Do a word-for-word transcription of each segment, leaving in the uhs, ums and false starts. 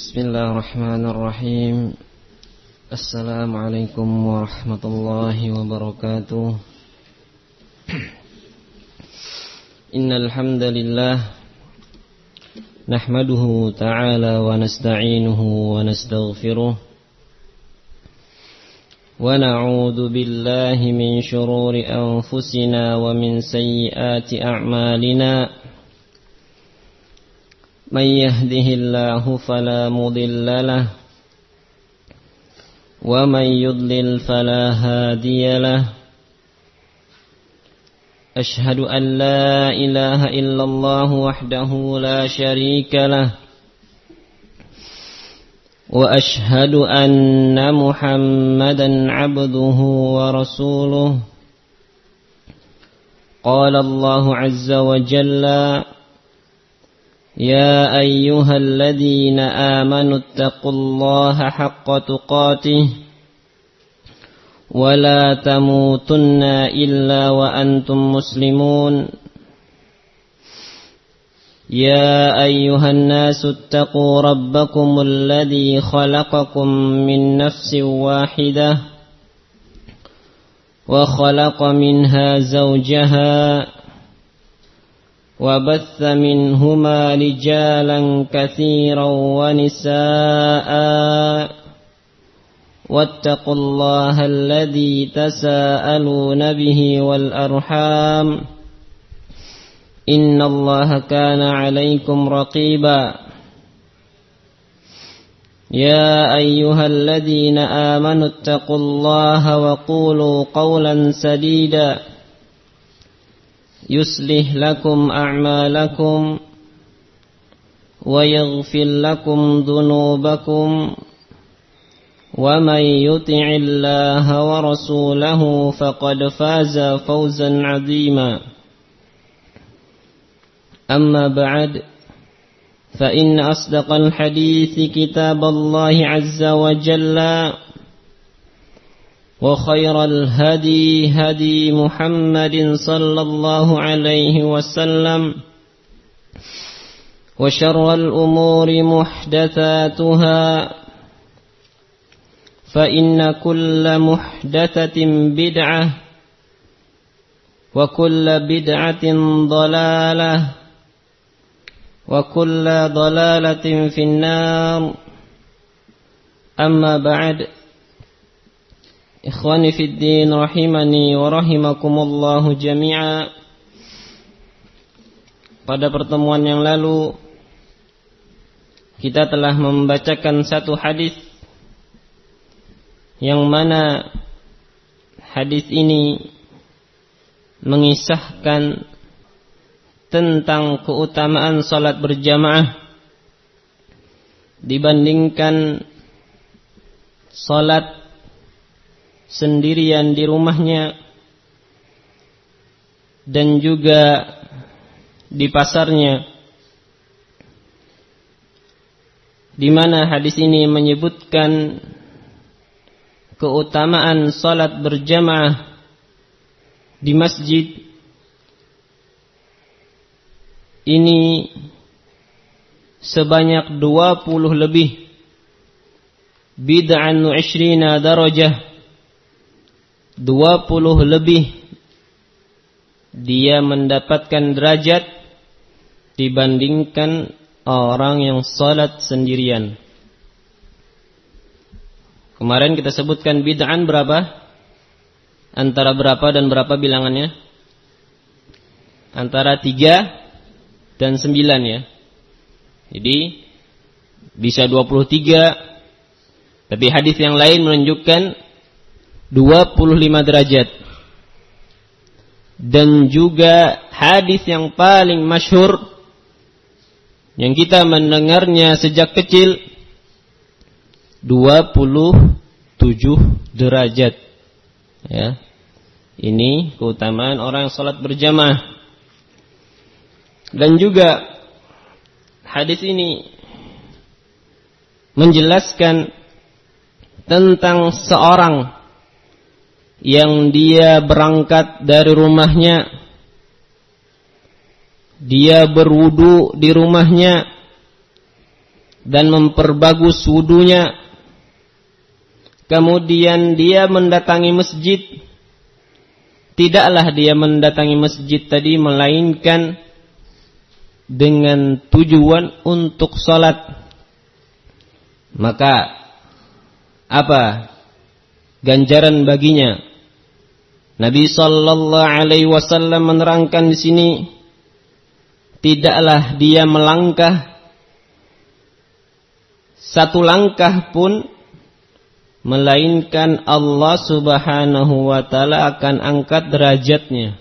Bismillahirrahmanirrahim. Assalamualaikum warahmatullahi wabarakatuh. Innal hamdalillah nahmaduhu ta'ala wa nasta'inuhu wa nastaghfiruh wa na'udzu billahi min shururi anfusina wa min sayyiati a'malina. Man yahdihillahu fala mudilla lahu wa man yudlil fala hadiya lahu. Ashhadu an la ilaha illallah wahdahu la syarika lahu wa ashhadu anna Muhammadan abduhu wa rasuluh. Qala Allah azza wa jalla: Ya ayyuhalladzina amanu ittaqullaha haqqa tuqatih wa la tamutunna illa wa antum muslimun. Ya ayyuhan nasu ittaqu rabbakumul ladzi khalaqakum min nafsin wahidah wa khalaqa minha zawjaha وَبَثَّ مِنْهُمَا رِجَالًا كَثِيرًا وَنِسَاءً وَاتَّقُوا اللَّهَ الَّذِي تَسَاءَلُونَ بِهِ وَالْأَرْحَامَ إِنَّ اللَّهَ كَانَ عَلَيْكُمْ رَقِيبًا. يَا أَيُّهَا الَّذِينَ آمَنُوا اتَّقُوا اللَّهَ وَقُولُوا قَوْلًا سَدِيدًا يصلح لكم أعمالكم ويغفر لكم ذنوبكم ومن يطع الله ورسوله فقد فاز فوزا عظيما. أما بعد فإن أصدق الحديث كتاب الله عز وجل وخير الهدي هدي محمد صلى الله عليه وسلم وشر الأمور محدثاتها فإن كل محدثة بدعة وكل بدعة ضلالة وكل ضلالة في النار. أما بعد. Ikhwani fid din rahimani wa rahimakumullahu jami'a. Pada pertemuan yang lalu kita telah membacakan satu hadis yang mana hadis ini mengisahkan tentang keutamaan salat berjamaah dibandingkan salat sendirian di rumahnya dan juga di pasarnya, di mana hadis ini menyebutkan keutamaan salat berjamaah di masjid ini sebanyak dua puluh lebih, bid'an wa ishrina darajah, dua puluh lebih dia mendapatkan derajat dibandingkan orang yang salat sendirian. Kemarin kita sebutkan bid'an berapa? Antara berapa dan berapa bilangannya? Antara tiga dan sembilan ya. Jadi bisa dua puluh tiga, tapi hadis yang lain menunjukkan dua puluh lima derajat. Dan juga hadis yang paling masyhur yang kita mendengarnya sejak kecil, dua puluh tujuh derajat ya. Ini keutamaan orang yang salat berjamaah. Dan juga hadis ini menjelaskan tentang seorang yang dia berangkat dari rumahnya, dia berwudu di rumahnya, dan memperbagus wudunya, kemudian dia mendatangi masjid, tidaklah dia mendatangi masjid tadi melainkan dengan tujuan untuk salat, maka apa ganjaran baginya? Nabi sallallahu alaihi wasallam menerangkan di sini, tidaklah dia melangkah satu langkah pun melainkan Allah Subhanahu wa taala akan angkat derajatnya.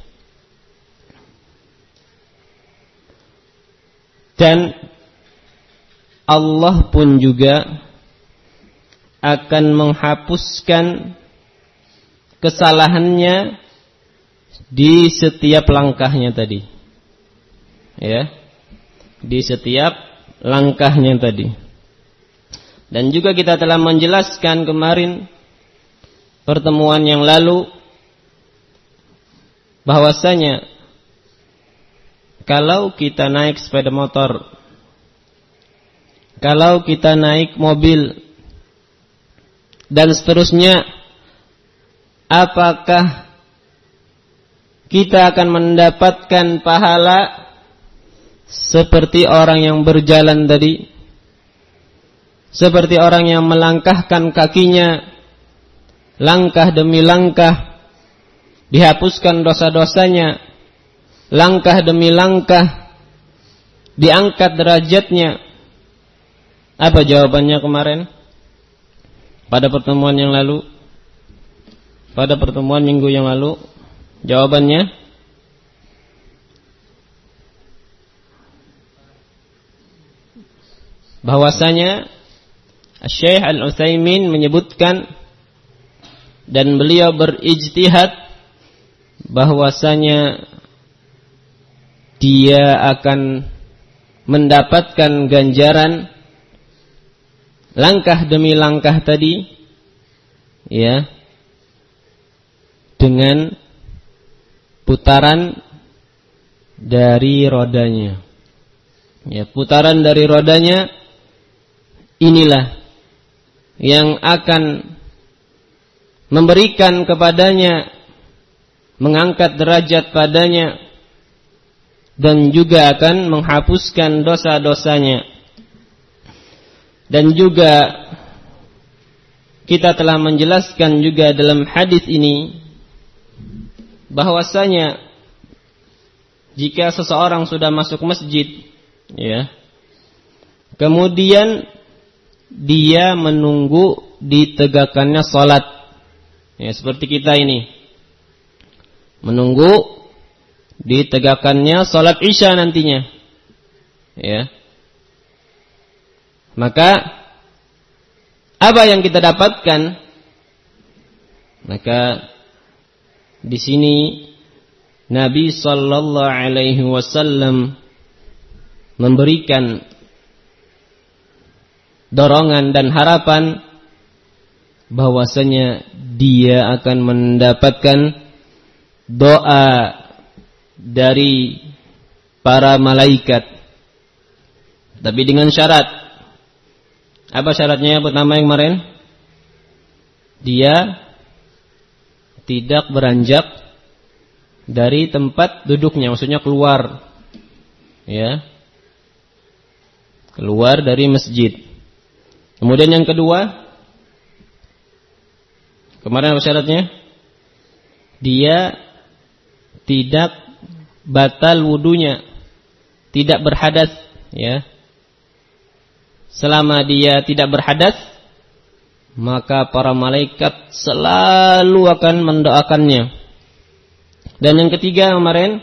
Dan Allah pun juga akan menghapuskan kesalahannya di setiap langkahnya tadi. Ya. Di setiap langkahnya tadi. Dan juga kita telah menjelaskan kemarin pertemuan yang lalu bahwasanya kalau kita naik sepeda motor, kalau kita naik mobil dan seterusnya, apakah kita akan mendapatkan pahala seperti orang yang berjalan tadi, seperti orang yang melangkahkan kakinya langkah demi langkah, dihapuskan dosa-dosanya langkah demi langkah, diangkat derajatnya? Apa jawabannya kemarin pada pertemuan yang lalu? Pada pertemuan minggu yang lalu, jawabannya bahwasanya Syekh Al-Utsaimin menyebutkan dan beliau berijtihad bahwasanya dia akan mendapatkan ganjaran langkah demi langkah tadi, ya, dengan putaran dari rodanya. Ya, putaran dari rodanya inilah yang akan memberikan kepadanya, mengangkat derajat padanya, dan juga akan menghapuskan dosa-dosanya. Dan juga kita telah menjelaskan juga dalam hadis ini bahwasanya jika seseorang sudah masuk masjid, ya, kemudian dia menunggu ditegakkannya salat, ya, seperti kita ini menunggu ditegakkannya salat Isya nantinya, ya, maka apa yang kita dapatkan? Maka di sini Nabi sallallahu alaihi wasallam memberikan dorongan dan harapan bahwasanya dia akan mendapatkan doa dari para malaikat, tapi dengan syarat. Apa syaratnya pertama yang kemarin? Dia tidak beranjak dari tempat duduknya, maksudnya keluar, ya, keluar dari masjid. Kemudian yang kedua, kemarin apa syaratnya? Dia tidak batal wudunya, tidak berhadas, ya. Selama dia tidak berhadas, maka para malaikat selalu akan mendoakannya. Dan yang ketiga kemarin,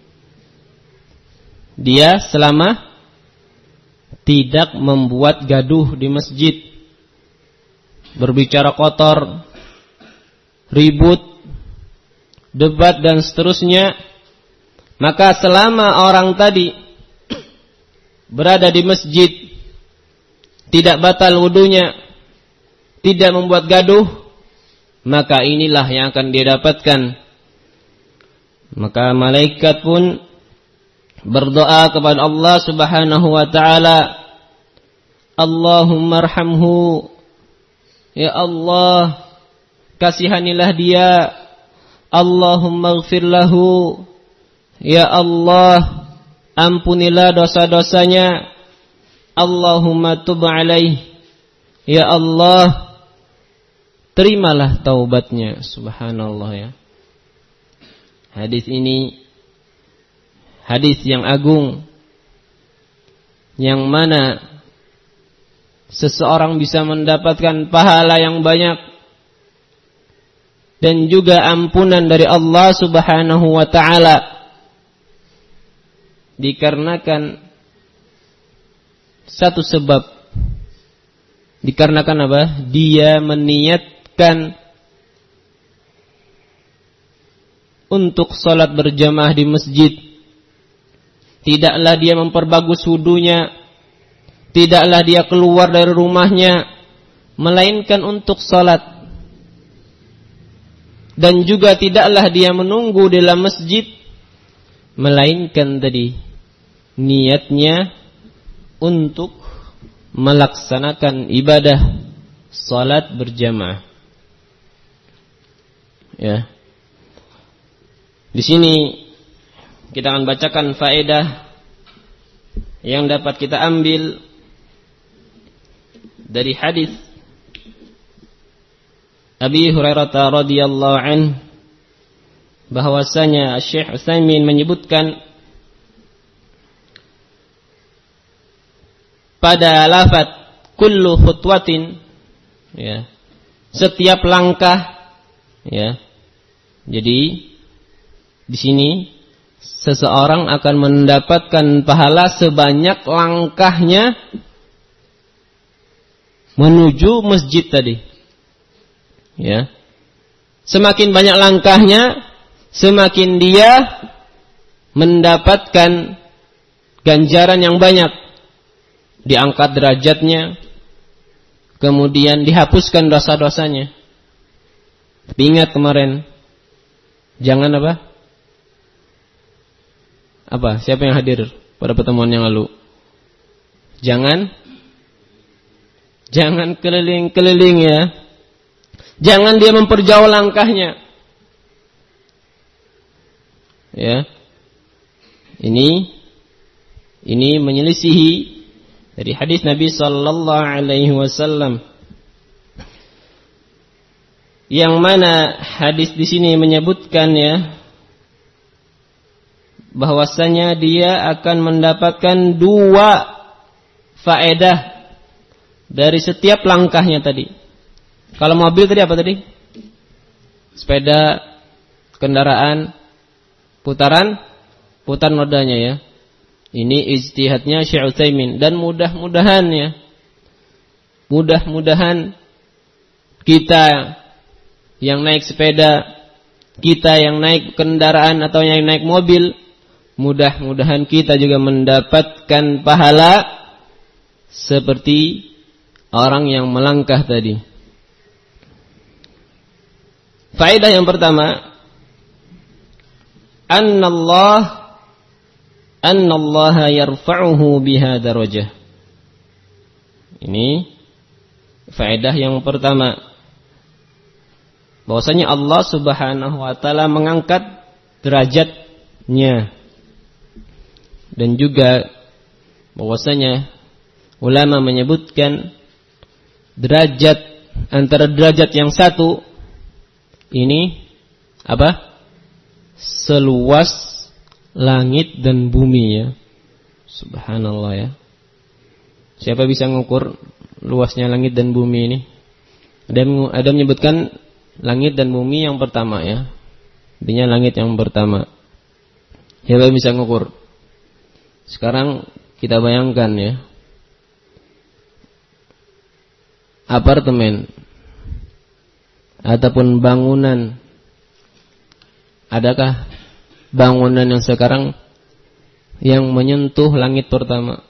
dia selama tidak membuat gaduh di masjid, berbicara kotor, ribut, debat dan seterusnya, maka selama orang tadi berada di masjid, tidak batal wudunya, tidak membuat gaduh, maka inilah yang akan dia dapatkan. Maka malaikat pun berdoa kepada Allah Subhanahu wa taala Allahumma arhamhu. Ya Allah, kasihanilah dia. Allahumma ighfir lahu. Ya Allah, ampunilah dosa-dosanya. Allahumma tub alaih. Ya Allah, terimalah taubatnya. Subhanallah ya. Hadis ini hadis yang agung, yang mana seseorang bisa mendapatkan pahala yang banyak dan juga ampunan dari Allah Subhanahu wa taala, dikarenakan satu sebab, dikarenakan apa? Dia meniatkan untuk salat berjamaah di masjid. Tidaklah dia memperbagus wudunya, tidaklah dia keluar dari rumahnya, melainkan untuk salat. Dan juga tidaklah dia menunggu di dalam masjid, melainkan tadi niatnya untuk melaksanakan ibadah salat berjamaah. Ya. Di sini kita akan bacakan faedah yang dapat kita ambil dari hadis Abi Hurairah radhiyallahu anhu, bahwasanya Syekh Utsaimin menyebutkan pada lafaz kullu khutwatin, ya, setiap langkah, ya. Jadi di sini seseorang akan mendapatkan pahala sebanyak langkahnya menuju masjid tadi. Ya. Semakin banyak langkahnya, semakin dia mendapatkan ganjaran yang banyak. Diangkat derajatnya, kemudian dihapuskan dosa-dosanya. Tapi ingat kemarin, jangan apa? Apa? Siapa yang hadir pada pertemuan yang lalu? Jangan Jangan keliling-keliling ya. Jangan dia memperjauh langkahnya. Ya. Ini ini menyelisihi dari hadis Nabi sallallahu alaihi wasallam, yang mana hadis di sini menyebutkan ya, bahwasanya dia akan mendapatkan dua faedah dari setiap langkahnya tadi. Kalau mobil tadi apa tadi? Sepeda, kendaraan, putaran, putaran rodanya ya. Ini ijtihadnya Syekh Utsaimin, dan mudah-mudahan ya, mudah-mudahan kita yang naik sepeda, kita yang naik kendaraan atau yang naik mobil, mudah-mudahan kita juga mendapatkan pahala seperti orang yang melangkah tadi. Faedah yang pertama, annallah annallaha yarfa'uhu biha darajah. Ini faedah yang pertama, bahwasanya Allah Subhanahu wa taala mengangkat derajatnya. Dan juga bahwasanya ulama menyebutkan derajat antara derajat yang satu ini apa? Seluas langit dan bumi ya. Subhanallah ya. Siapa bisa mengukur luasnya langit dan bumi ini? Ada ada menyebutkan langit dan bumi yang pertama ya. Artinya langit yang pertama. Siapa bisa mengukur? Sekarang kita bayangkan ya. Apartemen ataupun bangunan, adakah bangunan yang sekarang yang menyentuh langit pertama?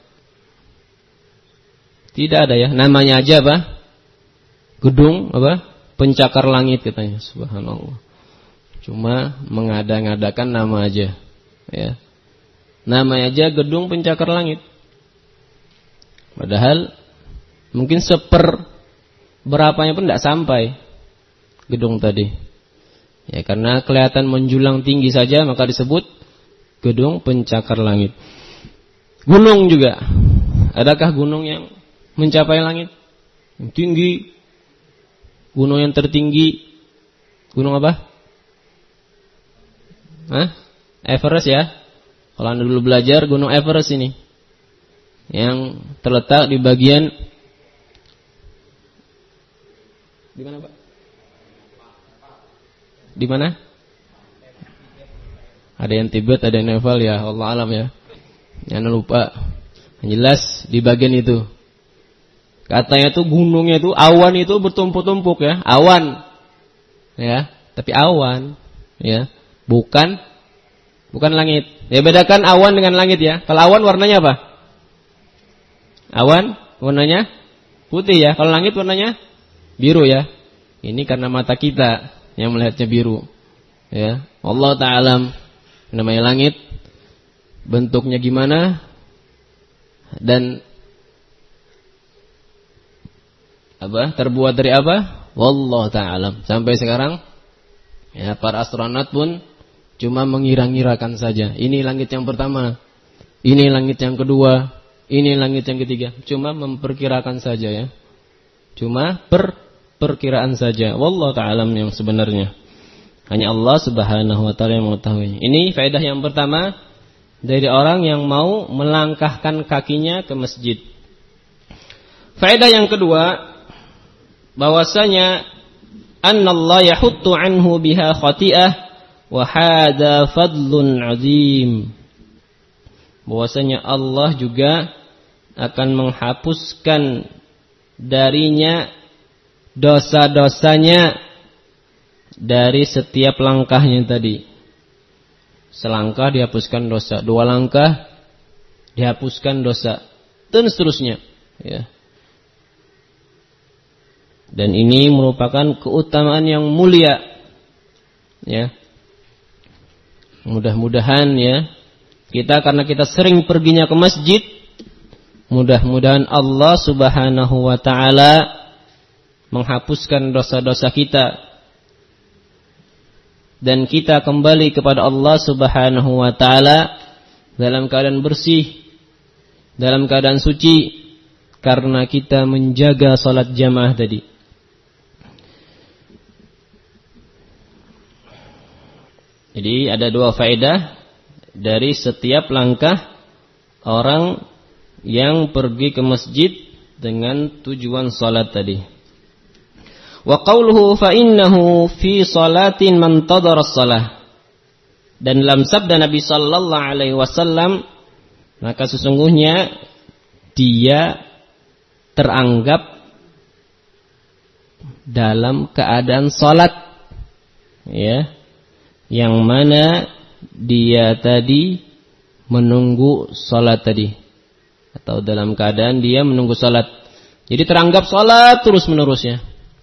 Tidak ada ya. Namanya aja apa? Gedung apa? Pencakar langit katanya. Subhanallah. Cuma mengada-ngadakan nama aja ya. Namanya aja gedung pencakar langit. Padahal Mungkin seper berapanya pun tidak sampai gedung tadi. Ya, karena kelihatan menjulang tinggi saja maka disebut gedung pencakar langit. Gunung juga. Adakah gunung yang mencapai langit? Yang tinggi. Gunung yang tertinggi. Gunung apa? Hah? Everest ya. Kalau Anda dulu belajar Gunung Everest ini. Yang terletak di bagian di mana, Pak? Di mana? Ada yang Tibet, ada yang Nepal ya, Allah alam ya. Jangan lupa. Yang jelas di bagian itu. Katanya tuh gunungnya itu awan itu bertumpuk-tumpuk ya, awan. Ya, tapi awan ya, bukan bukan langit. Ya bedakan awan dengan langit ya. Kalau awan warnanya apa? Awan warnanya putih ya. Kalau langit warnanya biru ya. Ini karena mata kita yang melihatnya biru. Ya, Allah Ta'ala namanya langit. Bentuknya gimana? Dan apa? Terbuat dari apa? Wallahu ta'ala. Sampai sekarang ya para astronot pun cuma mengira-ngirakan saja. Ini langit yang pertama. Ini langit yang kedua. Ini langit yang ketiga. Cuma memperkirakan saja ya. Cuma per perkiraan saja. Wallahu ta'ala yang sebenarnya. Hanya Allah Subhanahu wa taala yang mengetahui. Ini faedah yang pertama dari orang yang mau melangkahkan kakinya ke masjid. Faedah yang kedua, bahwasanya annallaha yahuttu anhu biha khati'ah wa hada fadlun 'azim. Bahwasanya Allah juga akan menghapuskan darinya dosa-dosanya dari setiap langkahnya tadi. Selangkah dihapuskan dosa, dua langkah dihapuskan dosa, dan seterusnya ya. Dan ini merupakan keutamaan yang mulia ya. Mudah-mudahan ya kita, karena kita sering perginya ke masjid, mudah-mudahan Allah Subhanahu wa taala menghapuskan dosa-dosa kita dan kita kembali kepada Allah Subhanahu wa taala dalam keadaan bersih, dalam keadaan suci, karena kita menjaga salat jamaah tadi. Jadi ada dua faedah dari setiap langkah orang yang pergi ke masjid dengan tujuan salat tadi. Wa qauluhu fa innahu fi salatin man tadara shalah. Dan dalam sabda Nabi sallallahu alaihi wasallam, maka sesungguhnya dia teranggap dalam keadaan salat ya, yang mana dia tadi menunggu salat tadi, atau dalam keadaan dia menunggu salat. Jadi teranggap salat terus menerusnya.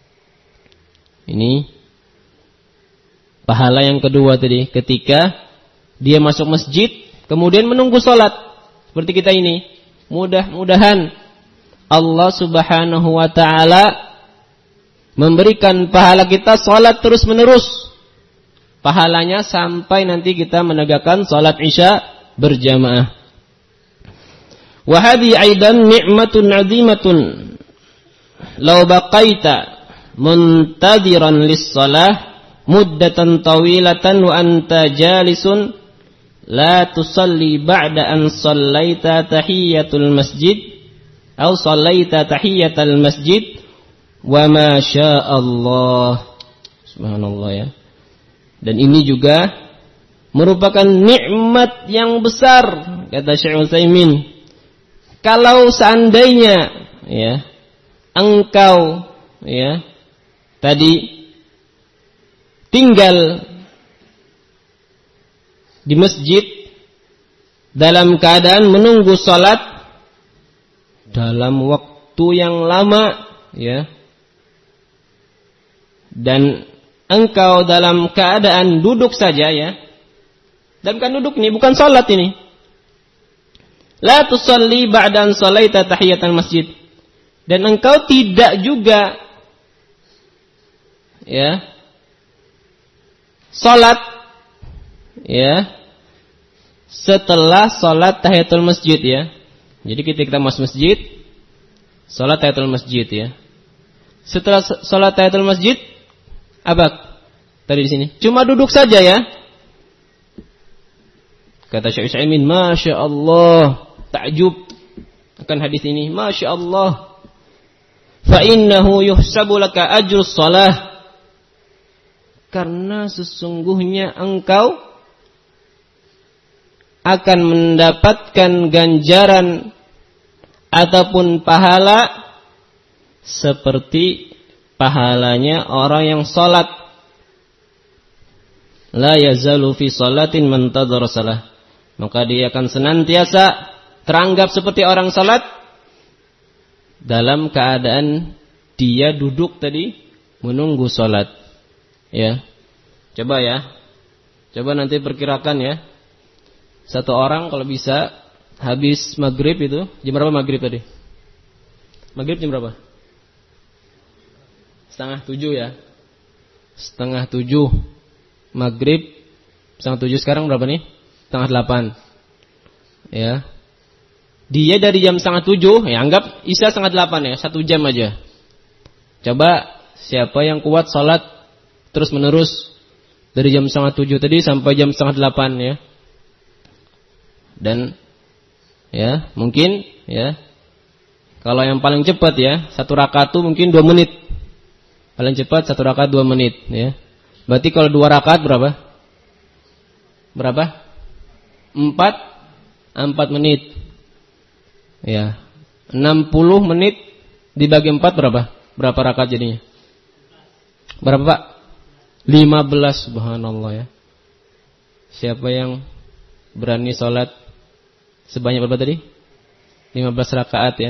Ini pahala yang kedua tadi, ketika dia masuk masjid kemudian menunggu salat seperti kita ini. Mudah-mudahan Allah Subhanahu wa taala memberikan pahala kita salat terus menerus. Pahalanya sampai nanti kita menegakkan salat Isya berjamaah. Wa hadhi aidan ni'matun 'azimatun law baqaita muntadiran lis-shalah muddatan tawilatan wa anta jalisun la tusalli ba'da an sallaita tahiyatul masjid atau sallaita tahiyatal masjid wa ma syaa Allah. Subhanallah ya. Dan ini juga merupakan nikmat yang besar, kata Syekh Utsaimin. Kalau seandainya ya engkau ya tadi tinggal di masjid dalam keadaan menunggu salat dalam waktu yang lama ya, dan engkau dalam keadaan duduk saja ya, dan kan duduk ini bukan salat ini. La tusalli ba'dan salaita tahiyatul masjid. Dan engkau tidak juga ya salat ya setelah salat tahiyatul masjid ya. Jadi ketika kita masuk masjid, salat tahiyatul masjid ya. Setelah salat tahiyatul masjid, apa tadi di sini? Cuma duduk saja ya. Kata Syekh Utsaimin, Masya Allah, takjub akan hadis ini. Masya Allah. Fa innahu yuhsabu laka ajrus shalah. Karena sesungguhnya engkau akan mendapatkan ganjaran ataupun pahala seperti pahalanya orang yang salat. La yazalu fi salatin man tadhara salah. Maka dia akan senantiasa teranggap seperti orang salat dalam keadaan dia duduk tadi menunggu salat. Ya. Coba ya. Coba nanti perkirakan ya. Satu orang kalau bisa habis maghrib itu, jam berapa maghrib tadi? Maghrib jam berapa? Setengah tujuh ya. Setengah tujuh maghrib. Setengah tujuh sekarang berapa nih? Setengah delapan. Ya. Dia dari jam setengah tujuh, ya anggap isya setengah delapan ya, satu jam aja. Coba siapa yang kuat salat terus menerus dari jam setengah tujuh tadi sampai jam setengah delapan ya. Dan ya mungkin ya kalau yang paling cepat ya satu rakaat tuh mungkin dua menit. Paling cepat satu rakaat dua menit ya. Berarti kalau dua rakaat berapa? Berapa? Empat empat menit. Ya, enam puluh menit dibagi empat berapa? Berapa rakaat jadinya? Berapa Pak? lima belas, subhanallah ya. Siapa yang berani sholat sebanyak berapa tadi? lima belas rakaat ya.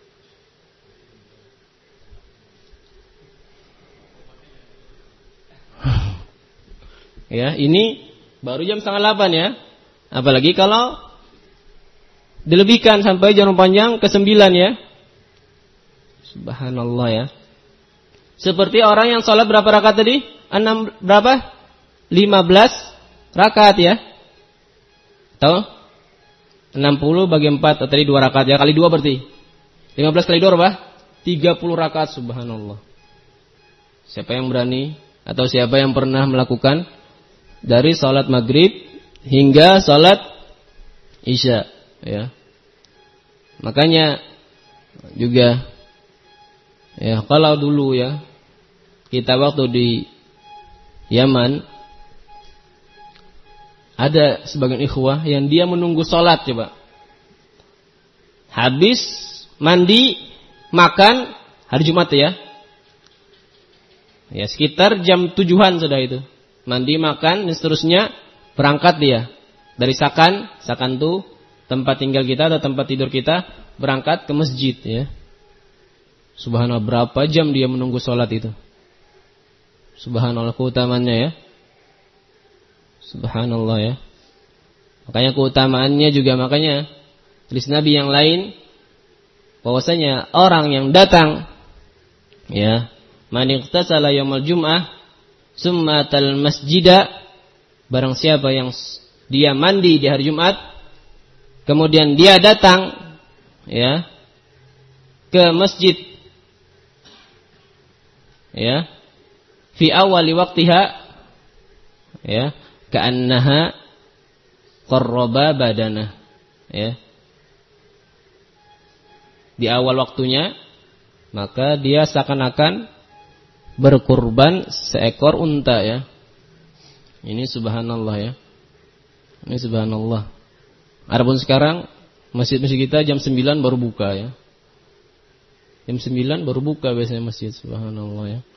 Ya, ini baru jam setengah delapan ya. Apalagi kalau dilebihkan sampai jam panjang ke sembilan ya. Subhanallah ya. Seperti orang yang sholat berapa rakaat tadi? Enam berapa? lima belas rakaat ya. Tahu? enam puluh bagi empat tadi dua rakaat ya. Kali dua berarti lima belas kali dua berapa? tiga puluh rakaat, subhanallah. Siapa yang berani atau siapa yang pernah melakukan dari sholat maghrib hingga sholat isya ya. Makanya juga ya kalau dulu ya kita waktu di Yaman ada sebagian ikhwah yang dia menunggu sholat coba. Habis mandi makan hari Jumat ya. Ya sekitar jam tujuhan sudah itu. Mandi makan dan seterusnya berangkat dia dari Sakan, Sakan tuh tempat tinggal kita atau tempat tidur kita, berangkat ke masjid ya. Subhanallah, berapa jam dia menunggu sholat itu. Subhanallah keutamaannya ya. Subhanallah ya. Makanya keutamaannya juga makanya hadis Nabi yang lain bahwasanya orang yang datang ya, man ightasala yaumul jum'ah summa tal masjida, barang siapa yang dia mandi di hari Jumat kemudian dia datang ya ke masjid ya fi awali waqtiha ya ka'annaha qarraba badana ya di awal waktunya, maka dia seakan-akan berkurban seekor unta ya. Ini subhanallah ya. Ini subhanallah. Adapun sekarang masjid-masjid kita jam sembilan baru buka ya. Jam sembilan baru buka biasanya masjid, subhanallah ya.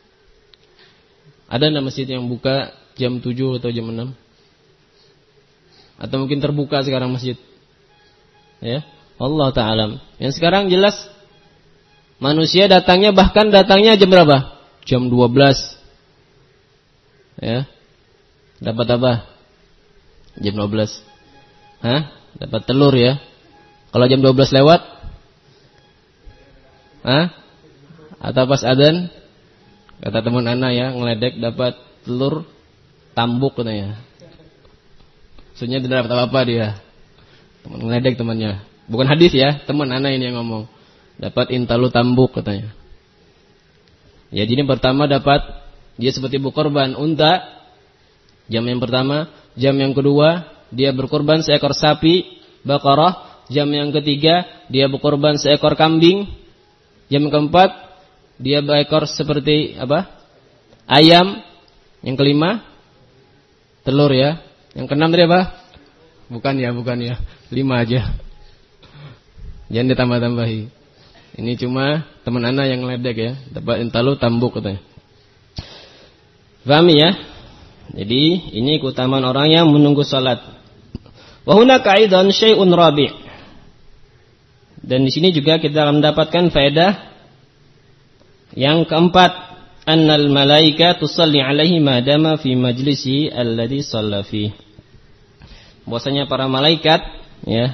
Ada enggak masjid yang buka jam tujuh atau jam enam? Atau mungkin terbuka sekarang masjid? Ya, Allah ta'ala. Yang sekarang jelas manusia datangnya bahkan datangnya jam berapa? Jam dua belas. Ya. Dapat apa? Jam dua belas. Hah? Dapat telur ya. Kalau jam dua belas lewat Hah? Atau pas adzan? Kata teman anak ya, ngeledek dapat telur tambuk katanya. Maksudnya tidak dapat apa-apa dia. Teman ngeledek temannya. Bukan hadis ya, teman anak ini yang ngomong. Dapat intalu tambuk katanya. Ya, jadi pertama dapat dia seperti berkorban unta. Jam yang pertama, jam yang kedua dia berkorban seekor sapi Baqarah, jam yang ketiga dia berkorban seekor kambing. Jam yang keempat dia berekor seperti apa? Ayam. Yang kelima telur ya. Yang keenam tadi apa? Bukan ya, bukan ya. Lima aja. Jangan ditambah-tambahi. Ini cuma teman anak yang ledek ya. Dapat intalu tambuk katanya. Pahami ya? Jadi ini keutamaan orang yang menunggu salat. Wa hunaka aidan syai'un rabi'. Dan di sini juga kita akan mendapatkan faedah yang keempat, annal malaika tusalli alaihi madama fi majlisi alladhi shalla fi. Bahwasanya para malaikat ya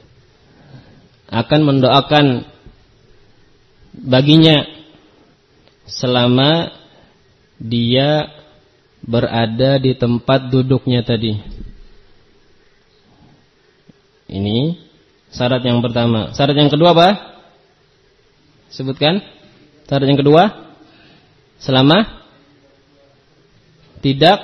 akan mendoakan baginya selama dia berada di tempat duduknya tadi. Ini syarat yang pertama. Syarat yang kedua apa? Sebutkan. Syarat yang kedua, selama tidak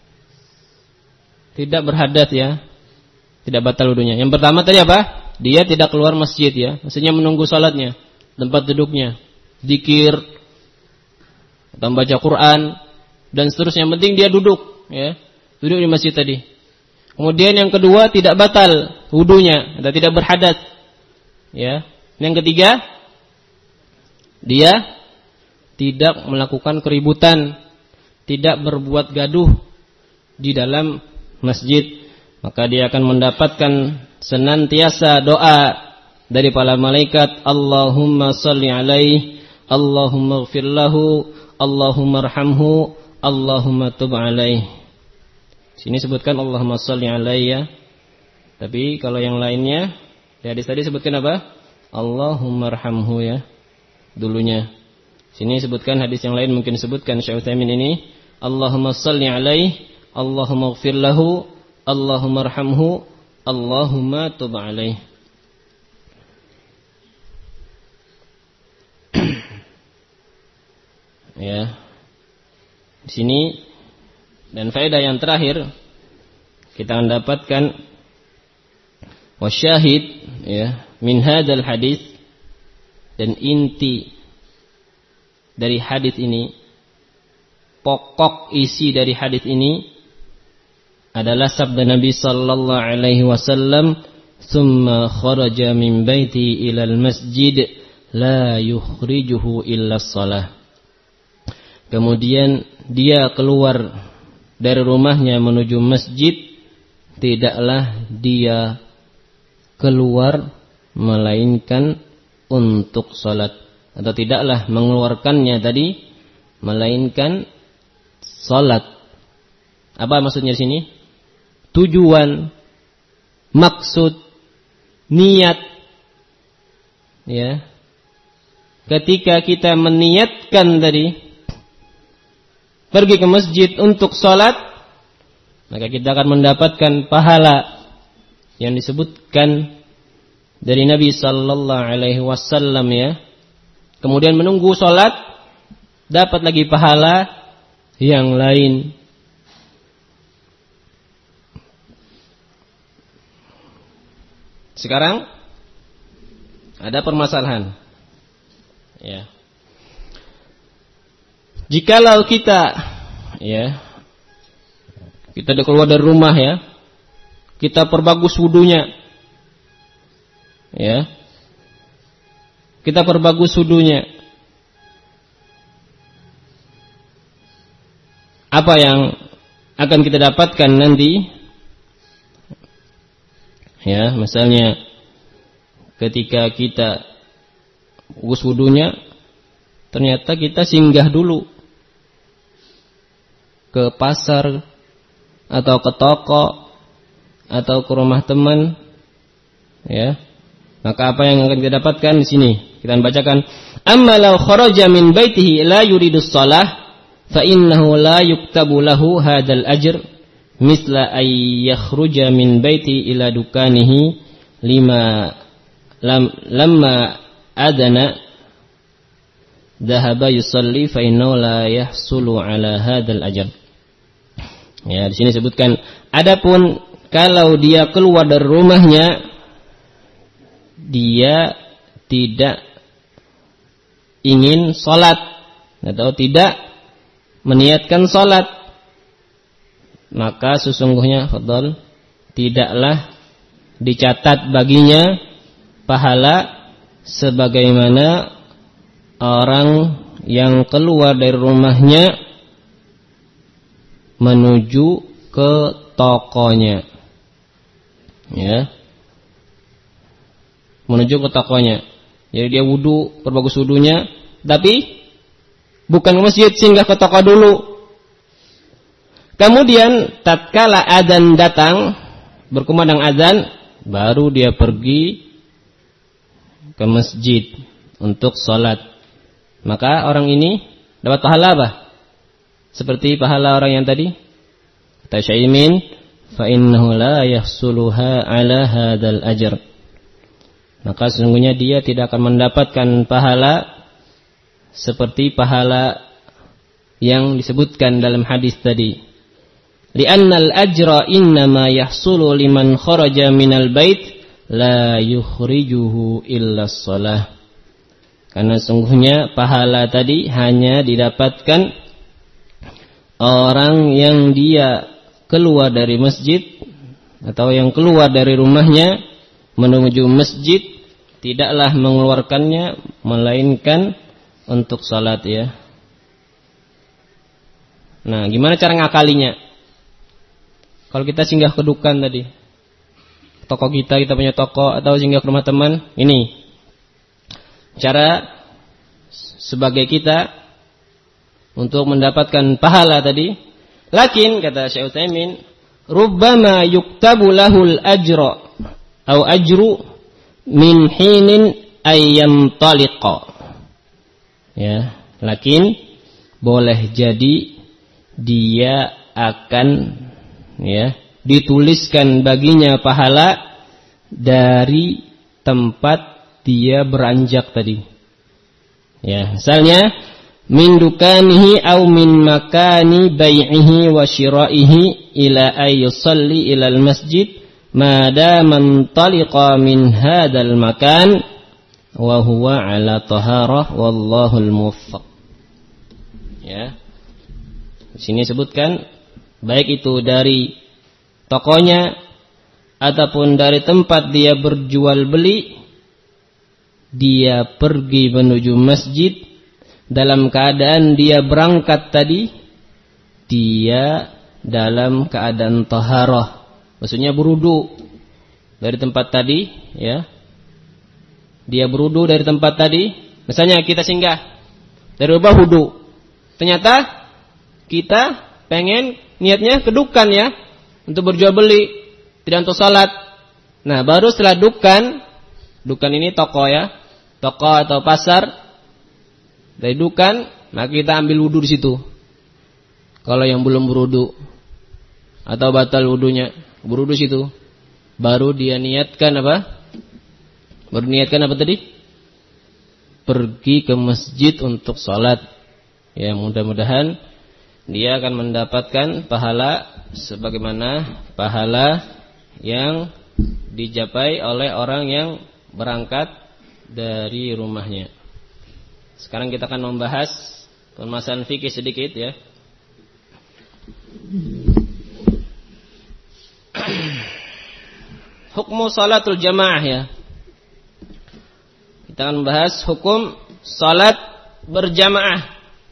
tidak berhadas ya, tidak batal wudunya. Yang pertama tadi apa? Dia tidak keluar masjid ya, maksudnya menunggu salatnya, tempat duduknya, zikir, atau baca Quran dan seterusnya. Yang penting dia duduk ya, duduk di masjid tadi. Kemudian yang kedua tidak batal wudunya, atau tidak berhadas ya. Yang ketiga, dia tidak melakukan keributan, tidak berbuat gaduh di dalam masjid, maka dia akan mendapatkan senantiasa doa dari para malaikat, Allahumma salli alaihi, Allahumma ighfir lahu, Allahumma arhamhu, Allahumma tub alaihi. Sini sebutkan Allahumma salli alaihi ya. Tapi kalau yang lainnya, di hadis tadi sebutkan apa? Allahumma arhamhu ya. Dulunya. Sini sebutkan hadis yang lain, mungkin sebutkan Syekh Utsaimin ini, Allahumma shalli alaihi, Allahumma ighfir lahu, Allahumma arhamhu, Allahumma tub alaihi. Ya. Di sini dan faedah yang terakhir kita mendapatkan wasyahid ya min hadzal hadis. Dan inti dari hadis ini, pokok isi dari hadis ini adalah sabda Nabi sallallahu alaihi wasallam, "Tsumma kharaja min baiti ila al-masjid la yukhrijuhu illa shalah." Kemudian dia keluar dari rumahnya menuju masjid, tidaklah dia keluar melainkan untuk salat, atau tidaklah mengeluarkannya tadi melainkan salat. Apa maksudnya di sini? Tujuan, maksud, niat. Ya. Ketika kita meniatkan tadi pergi ke masjid untuk salat, maka kita akan mendapatkan pahala yang disebutkan dari Nabi sallallahu alaihi wasallam ya. Kemudian menunggu salat dapat lagi pahala yang lain. Sekarang ada permasalahan. Ya. Jikalau kita ya kita udah keluar dari rumah ya, kita perbagus wudunya. Ya, kita perbagus wudunya. Apa yang akan kita dapatkan nanti? Ya, misalnya ketika kita bagus wudunya, ternyata kita singgah dulu ke pasar atau ke toko atau ke rumah teman, ya. Maka apa yang akan kita dapatkan di sini? Kita bacakan, amma law kharaja min baitihi la yuridus shalah fa innahu la yuktabu lahu hadzal ajr misla ay yakhruja min baiti ila dukanihi lima lam, lamma adana dhahaba yusalli fa innahu la yahsulu ala hadzal ajr. Ya, di sini sebutkan, adapun kalau dia keluar dari rumahnya, dia tidak ingin sholat atau tidak meniatkan sholat, maka sesungguhnya fadhal tidaklah dicatat baginya pahala sebagaimana orang yang keluar dari rumahnya menuju ke tokonya, ya, menuju ke tokonya. Jadi dia wudu, perbagus wudunya, tapi bukan ke masjid, singgah ke toko dulu. Kemudian tatkala adzan datang, berkumandang adzan, baru dia pergi ke masjid untuk sholat. Maka orang ini dapat pahala apa? Seperti pahala orang yang tadi. Kata Syaimin, fa innahu la yahsuluha ala hadzal ajr. Maka sesungguhnya dia tidak akan mendapatkan pahala seperti pahala yang disebutkan dalam hadis tadi. Li'annal ajra innama yahsulu liman kharaja minal bait la yukhrijuhu illa shalah. Karena sungguhnya pahala tadi hanya didapatkan orang yang dia keluar dari masjid atau yang keluar dari rumahnya menuju masjid, tidaklah mengeluarkannya melainkan untuk salat, ya. Nah, gimana cara ngakalinya? Kalau kita singgah ke dukan tadi, toko kita, kita punya toko, atau singgah ke rumah teman, ini cara sebagai kita untuk mendapatkan pahala tadi. Lakin kata Syekh Utsaimin, rubbama yuktabu lahul ajra au ajru min hinin ayyam taliqa. Ya, lakin boleh jadi dia akan, ya, dituliskan baginya pahala dari tempat dia beranjak tadi. Ya, misalnya min dukanihi au min makani bai'ihi wa syira'ihi ila ay yusalli ila al-masjid madama mantaliqa min hadzal makan wa huwa ala taharah wallahu al-muwaffaq. Ya. Di sini sebutkan baik itu dari tokonya ataupun dari tempat dia berjual beli, dia pergi menuju masjid dalam keadaan dia berangkat tadi, dia dalam keadaan taharah, maksudnya berudu dari tempat tadi, ya. Dia berudu dari tempat tadi. Misalnya kita singgah dari rumah wudu, ternyata kita pengen niatnya ke dukan, ya, untuk berjual beli, tidak untuk salat. Nah, baru setelah dukan, dukan ini toko, ya, toko atau pasar. Dari dukan, maka kita ambil wudu di situ. Kalau yang belum berudu atau batal wudunya, berudu situ, baru dia niatkan apa? Baru niatkan apa tadi? Pergi ke masjid untuk sholat. Ya, mudah-mudahan dia akan mendapatkan pahala sebagaimana pahala yang dicapai oleh orang yang berangkat dari rumahnya. Sekarang kita akan membahas permasalahan fikih sedikit, ya. Hukmu salatul jamaah, ya. Kita akan membahas hukum salat berjamaah.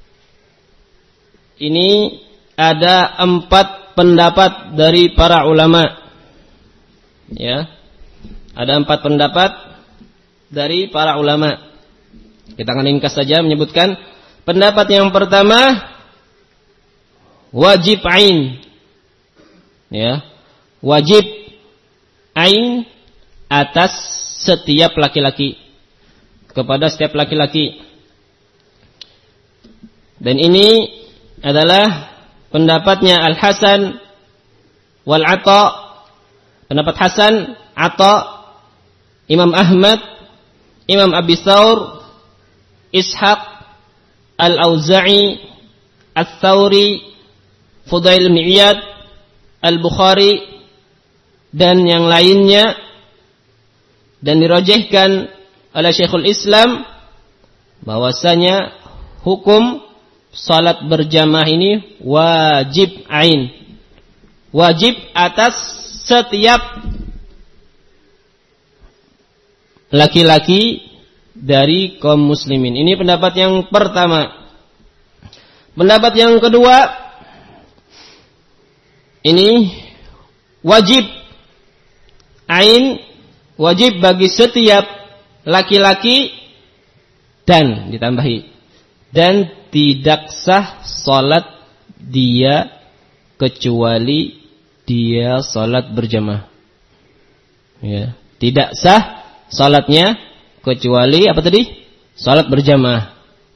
Ini ada empat pendapat dari para ulama, ya. Ada empat pendapat dari para ulama. Kita akan ringkas saja menyebutkan pendapat yang pertama, wajib ain, ya, wajib ain atas setiap laki-laki, kepada setiap laki-laki. Dan ini adalah pendapatnya Al-Hasan wal Atha, pendapat Hasan, Atha, Imam Ahmad, Imam Abi Thawr, Ishaq, Al-Auza'i, Al-Thawri, Fudail bin Iyad, Al-Bukhari, dan yang lainnya, dan dirajihkan oleh Syekhul Islam bahwasanya hukum salat berjamaah ini wajib ain, wajib atas setiap laki-laki dari kaum muslimin. Ini pendapat yang pertama. Pendapat yang kedua, ini wajib ain, wajib bagi setiap laki-laki, dan ditambahi, dan tidak sah salat dia kecuali dia salat berjamaah. Ya, tidak sah salatnya kecuali apa tadi? Salat berjamaah.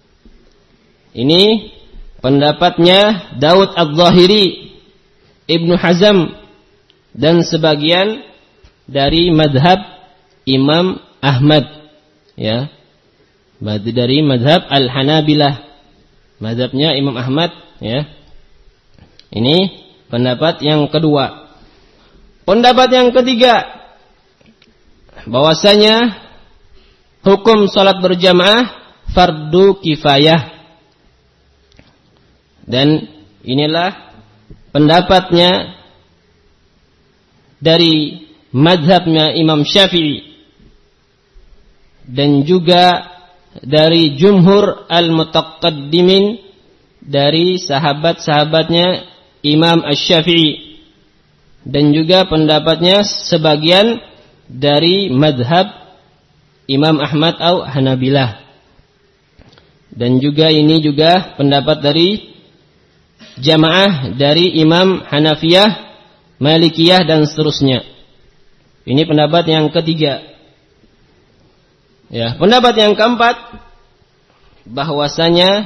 Ini pendapatnya Daud Adz-Dzahiri, Ibnu Hazm, dan sebagian dari madhab Imam Ahmad, ya, dari madhab Al-Hanabilah, madhabnya Imam Ahmad, ya. Ini pendapat yang kedua. Pendapat yang ketiga, bahwasanya hukum salat berjamaah fardu kifayah. Dan inilah pendapatnya dari mazhabnya Imam Syafi'i, dan juga dari jumhur al-mutaqaddimin, dari sahabat-sahabatnya Imam Asy-Syafi'i, dan juga pendapatnya sebagian dari mazhab Imam Ahmad atau Hanabilah. Dan juga ini juga pendapat dari jamaah dari Imam Hanafiyah, Malikiyah, dan seterusnya. Ini pendapat yang ketiga. Ya, pendapat yang keempat, bahwasanya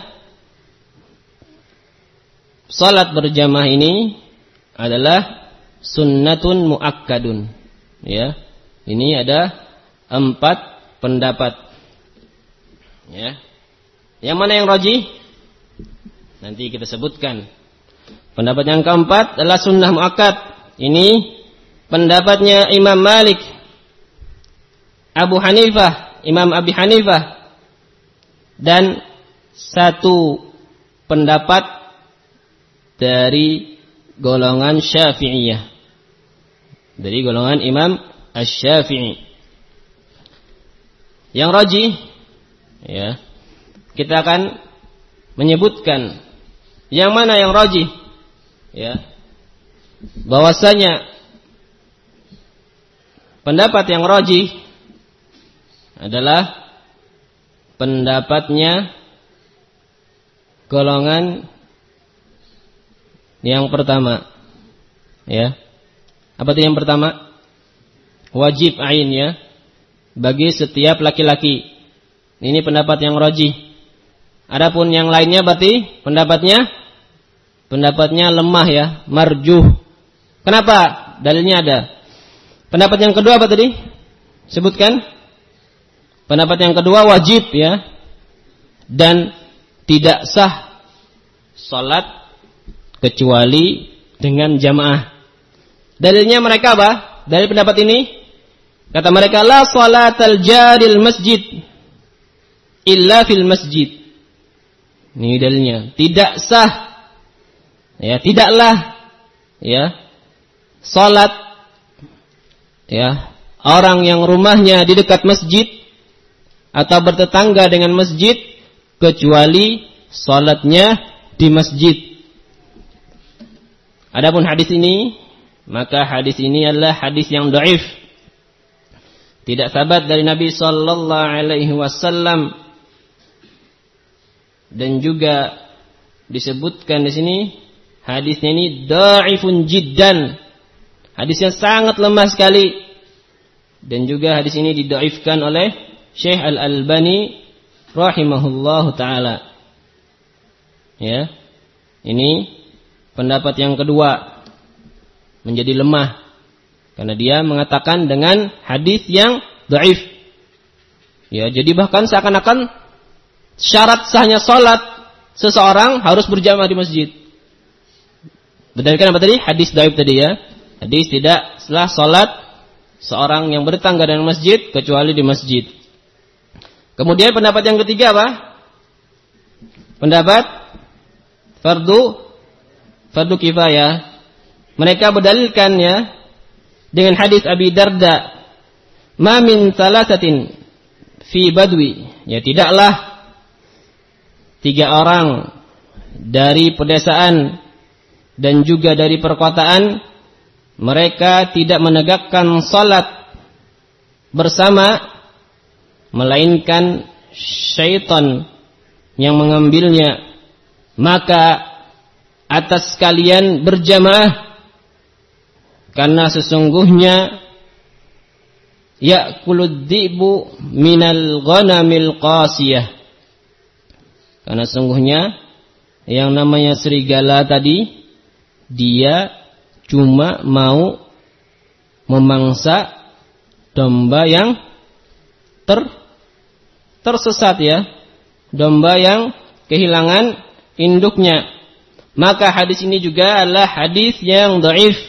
salat berjamaah ini adalah sunnatun muakkadun. Ya, ini ada empat pendapat. Ya, yang mana yang rajih? Nanti kita sebutkan. Pendapat yang keempat adalah sunnah muakkad. Ini pendapatnya Imam Malik, Abu Hanifah, Imam Abi Hanifah, dan satu pendapat dari golongan Syafi'iyah, dari golongan Imam Asy-Syafi'i. Yang rajih, ya, kita akan menyebutkan yang mana yang rajih, ya, bahwasanya pendapat yang rajih adalah pendapatnya golongan yang pertama, ya. Apa itu yang pertama? Wajib ain, ya, bagi setiap laki-laki. Ini pendapat yang rajih. Adapun yang lainnya berarti pendapatnya pendapatnya lemah, ya, marjuh. Kenapa? Dalilnya ada. Pendapat yang kedua apa tadi? Sebutkan. Pendapat yang kedua wajib, ya, dan tidak sah salat kecuali dengan jamaah. Dalilnya mereka apa? Dari pendapat ini, kata mereka, la salatal jaril masjid illa fil masjid. Ini dalilnya, tidak sah, ya, tidaklah, ya, salat, ya, orang yang rumahnya di dekat masjid atau bertetangga dengan masjid kecuali salatnya di masjid. Adapun hadis ini, maka hadis ini adalah hadis yang dhaif, tidak sahabat dari Nabi sallallahu alaihi wasallam. Dan juga disebutkan di sini hadisnya ini dhaifun jiddan, hadisnya sangat lemah sekali. Dan juga hadis ini didhaifkan oleh Syekh Al-Albani rahimahullahu taala. Ya. Ini pendapat yang kedua, menjadi lemah karena dia mengatakan dengan hadis yang dhaif. Ya, jadi bahkan seakan-akan syarat sahnya salat seseorang harus berjamaah di masjid. Berdasarkan apa tadi? Hadis dhaif tadi ya. Hadis tidak setelah salat seorang yang bertangga dengan masjid kecuali di masjid. Kemudian pendapat yang ketiga apa? Pendapat fardu fardu kifayah. Mereka berdalilkan ya dengan hadis Abi Darda, "Ma min thalathatin fi badwi." Ya, tidaklah tiga orang dari pedesaan dan juga dari perkotaan mereka tidak menegakkan salat bersama, melainkan syaitan yang mengambilnya. Maka atas kalian berjamaah, karena sesungguhnya ya'kulud dhi'bu minal ghanamil qasiyah. Karena sesungguhnya yang namanya serigala tadi, dia cuma mau memangsa domba yang ter tersesat ya, domba yang kehilangan induknya. Maka hadis ini juga adalah hadis yang dhaif.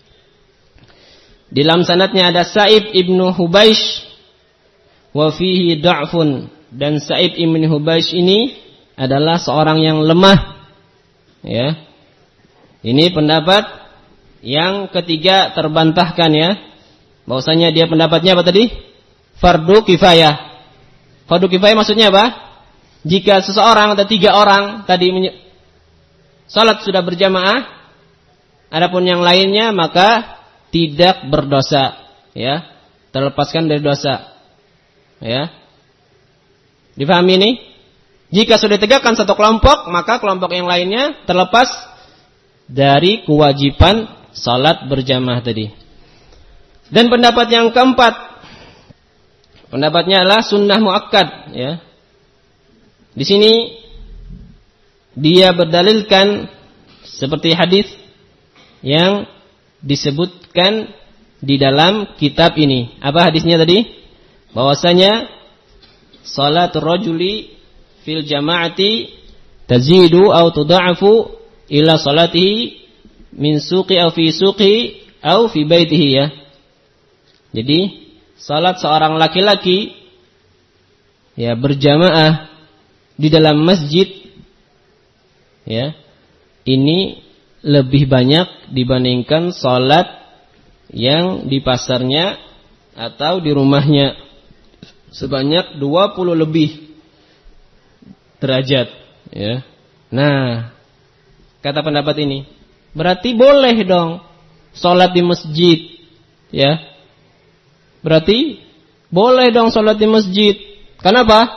Di dalam sanadnya ada Sa'ib ibnu Hubaish wa fihi da'fun, dan Sa'ib ibnu Hubaish ini adalah seorang yang lemah. Ya. Ini pendapat yang ketiga terbantahkan ya. Bahwasanya dia pendapatnya apa tadi? Fardu kifayah. Fardu kifayah maksudnya apa? Jika seseorang atau tiga orang tadi menye- salat sudah berjamaah, adapun yang lainnya maka tidak berdosa, ya, terlepaskan dari dosa, ya. Difahami ini? Jika sudah ditegakkan satu kelompok, maka kelompok yang lainnya terlepas dari kewajiban salat berjamaah tadi. Dan pendapat yang keempat, pendapatnya adalah sunnah muakkad, ya. Di sini dia berdalilkan seperti hadis yang disebutkan di dalam kitab ini. Apa hadisnya tadi? Bahwasanya salatul rajuli fil jama'ati tazidu aw tudha'afu ila salatihi min suqi aw fi suqi aw fi baitihi ya. Jadi salat seorang laki-laki ya berjamaah di dalam masjid ya, ini lebih banyak dibandingkan salat yang di pasarnya atau di rumahnya, sebanyak dua puluh lebih derajat ya. Nah, kata pendapat ini berarti boleh dong salat di masjid ya. Berarti boleh dong salat di masjid. Kenapa?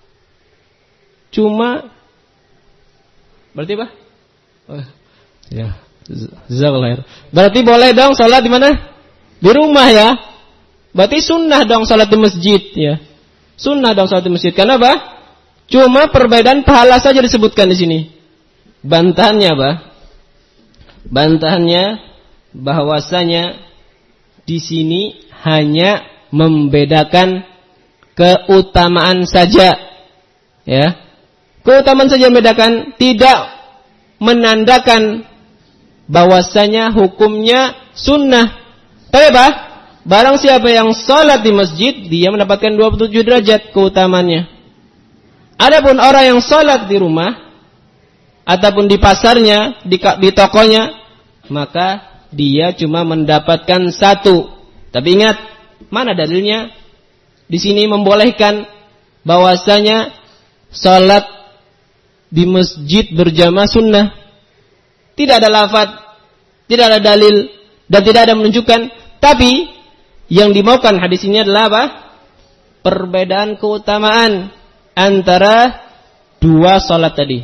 Cuma berarti apa? Oh, ya, jazakallahu. Berarti boleh dong salat di mana? Di rumah ya. Berarti sunnah dong salat di masjid ya. Sunnah dong salat di masjid. Kenapa? Cuma perbedaan pahala saja disebutkan di sini. Bantahannya apa? Bantahannya bahwasanya di sini hanya membedakan keutamaan saja. Ya. Keutamaan saja membedakan, tidak menandakan bahwasanya hukumnya sunnah. Tapi apa? Barang siapa yang salat di masjid, dia mendapatkan dua puluh tujuh derajat keutamaannya. Adapun orang yang salat di rumah ataupun di pasarnya, di, di tokonya, maka dia cuma mendapatkan satu. Tapi ingat, mana dalilnya? Di sini membolehkan bahwasanya salat di masjid berjamaah sunnah. Tidak ada lafaz, tidak ada dalil, dan tidak ada menunjukkan. Tapi yang dimaukan hadis ini adalah apa? Perbedaan keutamaan antara dua salat tadi.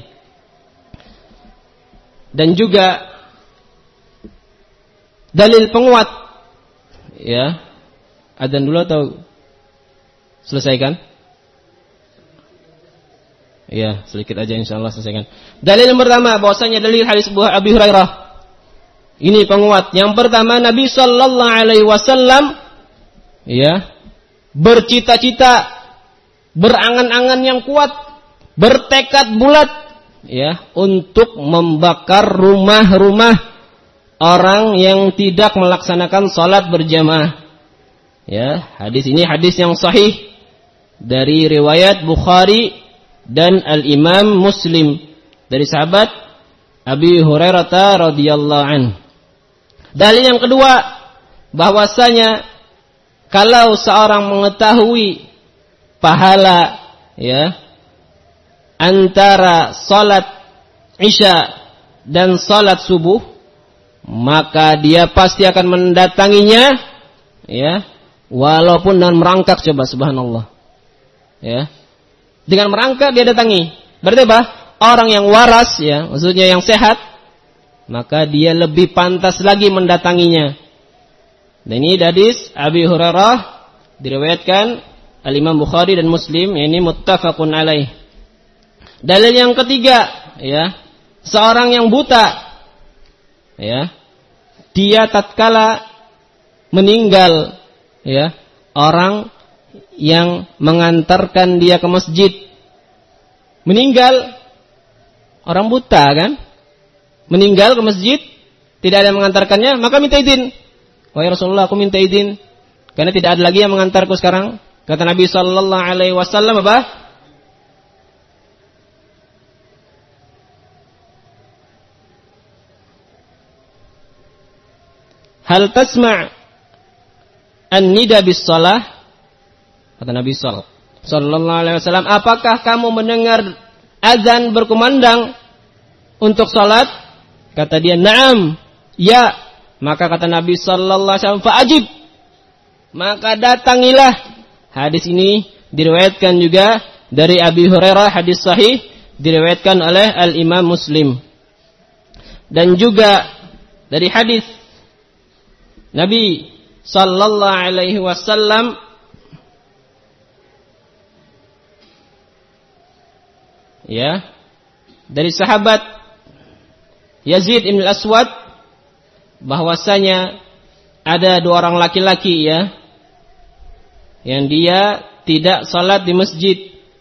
Dan juga dalil penguat ya adzan dulu atau selesaikan? Iya, sedikit aja insyaallah selesaikan. Dalil yang pertama bahwasanya dalil hadis Abi Hurairah. Ini penguat. Yang pertama Nabi sallallahu alaihi wasallam ya, bercita-cita, berangan-angan yang kuat, bertekad bulat ya untuk membakar rumah-rumah orang yang tidak melaksanakan salat berjamaah. Ya, hadis ini hadis yang sahih dari riwayat Bukhari dan Al-Imam Muslim dari sahabat Abi Hurairah radhiyallahu anhu. Dalil yang kedua bahwasanya kalau seorang mengetahui pahala ya antara salat Isya dan salat subuh, maka dia pasti akan mendatanginya ya walaupun dengan merangkak. Coba subhanallah ya, dengan merangkak dia datangi. Berarti apa? Orang yang waras ya, maksudnya yang sehat, maka dia lebih pantas lagi mendatanginya. Dan ini hadis Abi Hurairah diriwayatkan Al-Imam Bukhari dan Muslim, ini muttafaqun alaih. Dalil yang ketiga ya, seorang yang buta ya, dia tatkala meninggal ya, orang yang mengantarkan dia ke masjid meninggal, orang buta kan, meninggal ke masjid, tidak ada yang mengantarkannya, maka minta izin. Wahai Rasulullah, aku minta izin karena tidak ada lagi yang mengantarku sekarang. Kata Nabi sallallahu alaihi wasallam apa? Hal tasma' an-nida bis-shalah? Kata Nabi sallallahu alaihi wasallam, apakah kamu mendengar azan berkumandang untuk salat? Kata dia, "Na'am." Ya. Maka kata Nabi sallallahu alaihi wasallam, "Fa'ajib." Maka datangilah. Hadis ini diriwayatkan juga dari Abi Hurairah, hadis sahih diriwayatkan oleh Al-Imam Muslim. Dan juga dari hadis Nabi sallallahu alaihi wasallam ya, dari sahabat Yazid bin Al-Aswad bahwasanya ada dua orang laki-laki ya yang dia tidak salat di masjid.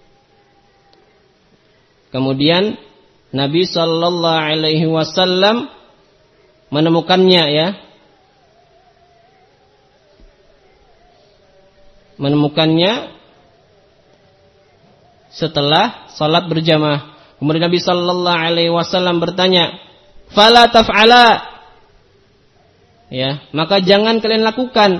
Kemudian Nabi sallallahu alaihi wasallam menemukannya ya, menemukannya setelah salat berjamaah. Kemudian Nabi sallallahu alaihi wasallam bertanya, "Fala taf'ala?" Ya, maka jangan kalian lakukan.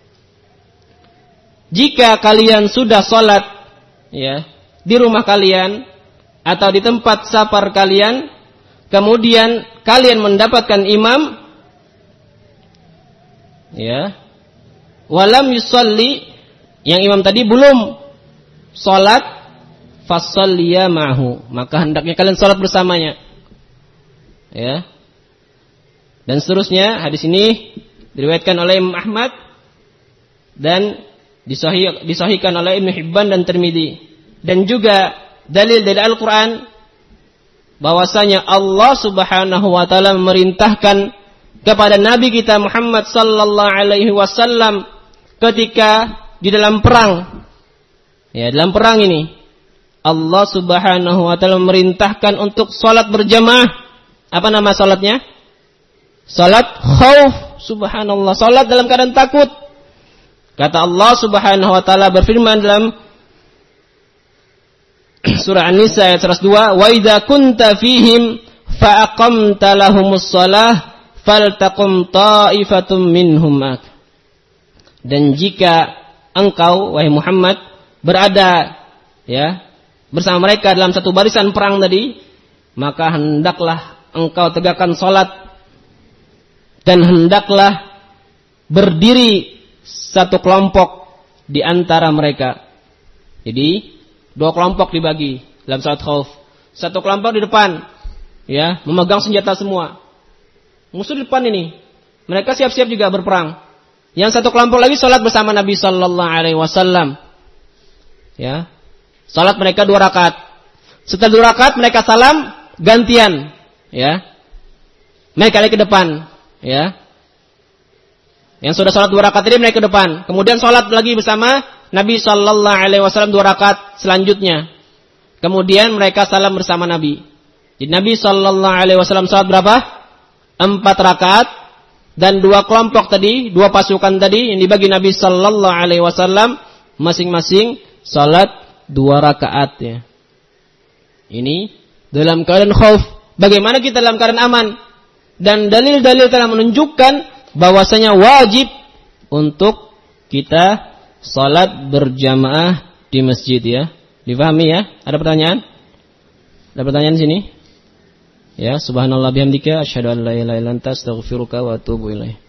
Jika kalian sudah salat ya di rumah kalian atau di tempat safar kalian, kemudian kalian mendapatkan imam ya, walam yusalli, yang imam tadi belum salat, fasalliya ma'hu, maka hendaknya kalian salat bersamanya. Ya. Dan seterusnya, hadis ini diriwayatkan oleh Imam Ahmad dan disahih, disahihkan oleh Ibnu Hibban dan Tirmidzi. Dan juga dalil dari Al-Qur'an bahwasanya Allah Subhanahu wa taala memerintahkan kepada Nabi kita Muhammad sallallahu alaihi wasallam ketika di dalam perang. Ya, dalam perang ini Allah Subhanahu wa taala memerintahkan untuk salat berjamaah. Apa nama salatnya? Salat khauf. Subhanallah, salat dalam keadaan takut. Kata Allah Subhanahu wa taala berfirman dalam surah An-Nisa ayat seratus dua, "Wa idza kunta fihim fa aqamta lahumus shalah faltaqum ta'ifatum minhum." Dan jika engkau wahai Muhammad berada ya bersama mereka dalam satu barisan perang tadi, maka hendaklah engkau tegakkan salat dan hendaklah berdiri satu kelompok di antara mereka. Jadi dua kelompok dibagi dalam salat khauf. Satu kelompok di depan ya, memegang senjata semua. Musuh di depan ini, mereka siap-siap juga berperang. Yang satu kelompok lagi salat bersama Nabi sallallahu alaihi wasallam. Ya. Salat mereka dua rakaat. Setelah dua rakaat mereka salam gantian, ya. Mereka lagi ke depan, ya. Yang sudah salat dua rakaat tadi mereka ke depan. Kemudian salat lagi bersama Nabi sallallahu alaihi wasallam dua rakaat selanjutnya. Kemudian mereka salam bersama Nabi. Jadi Nabi sallallahu alaihi wasallam salat berapa? Empat rakaat dan dua kelompok tadi, dua pasukan tadi yang dibagi Nabi sallallahu alaihi wasallam masing-masing salat dua rakaat, ya. Ini dalam keadaan khauf. Bagaimana kita dalam keadaan aman? Dan dalil-dalil telah menunjukkan bahwasanya wajib untuk kita salat berjamaah di masjid, ya. Difahami, ya? Ada pertanyaan? Ada pertanyaan di sini? Ya, subhanallah bihamdika asyhadu an la ilaha illa anta astaghfiruka wa atubu ilaik.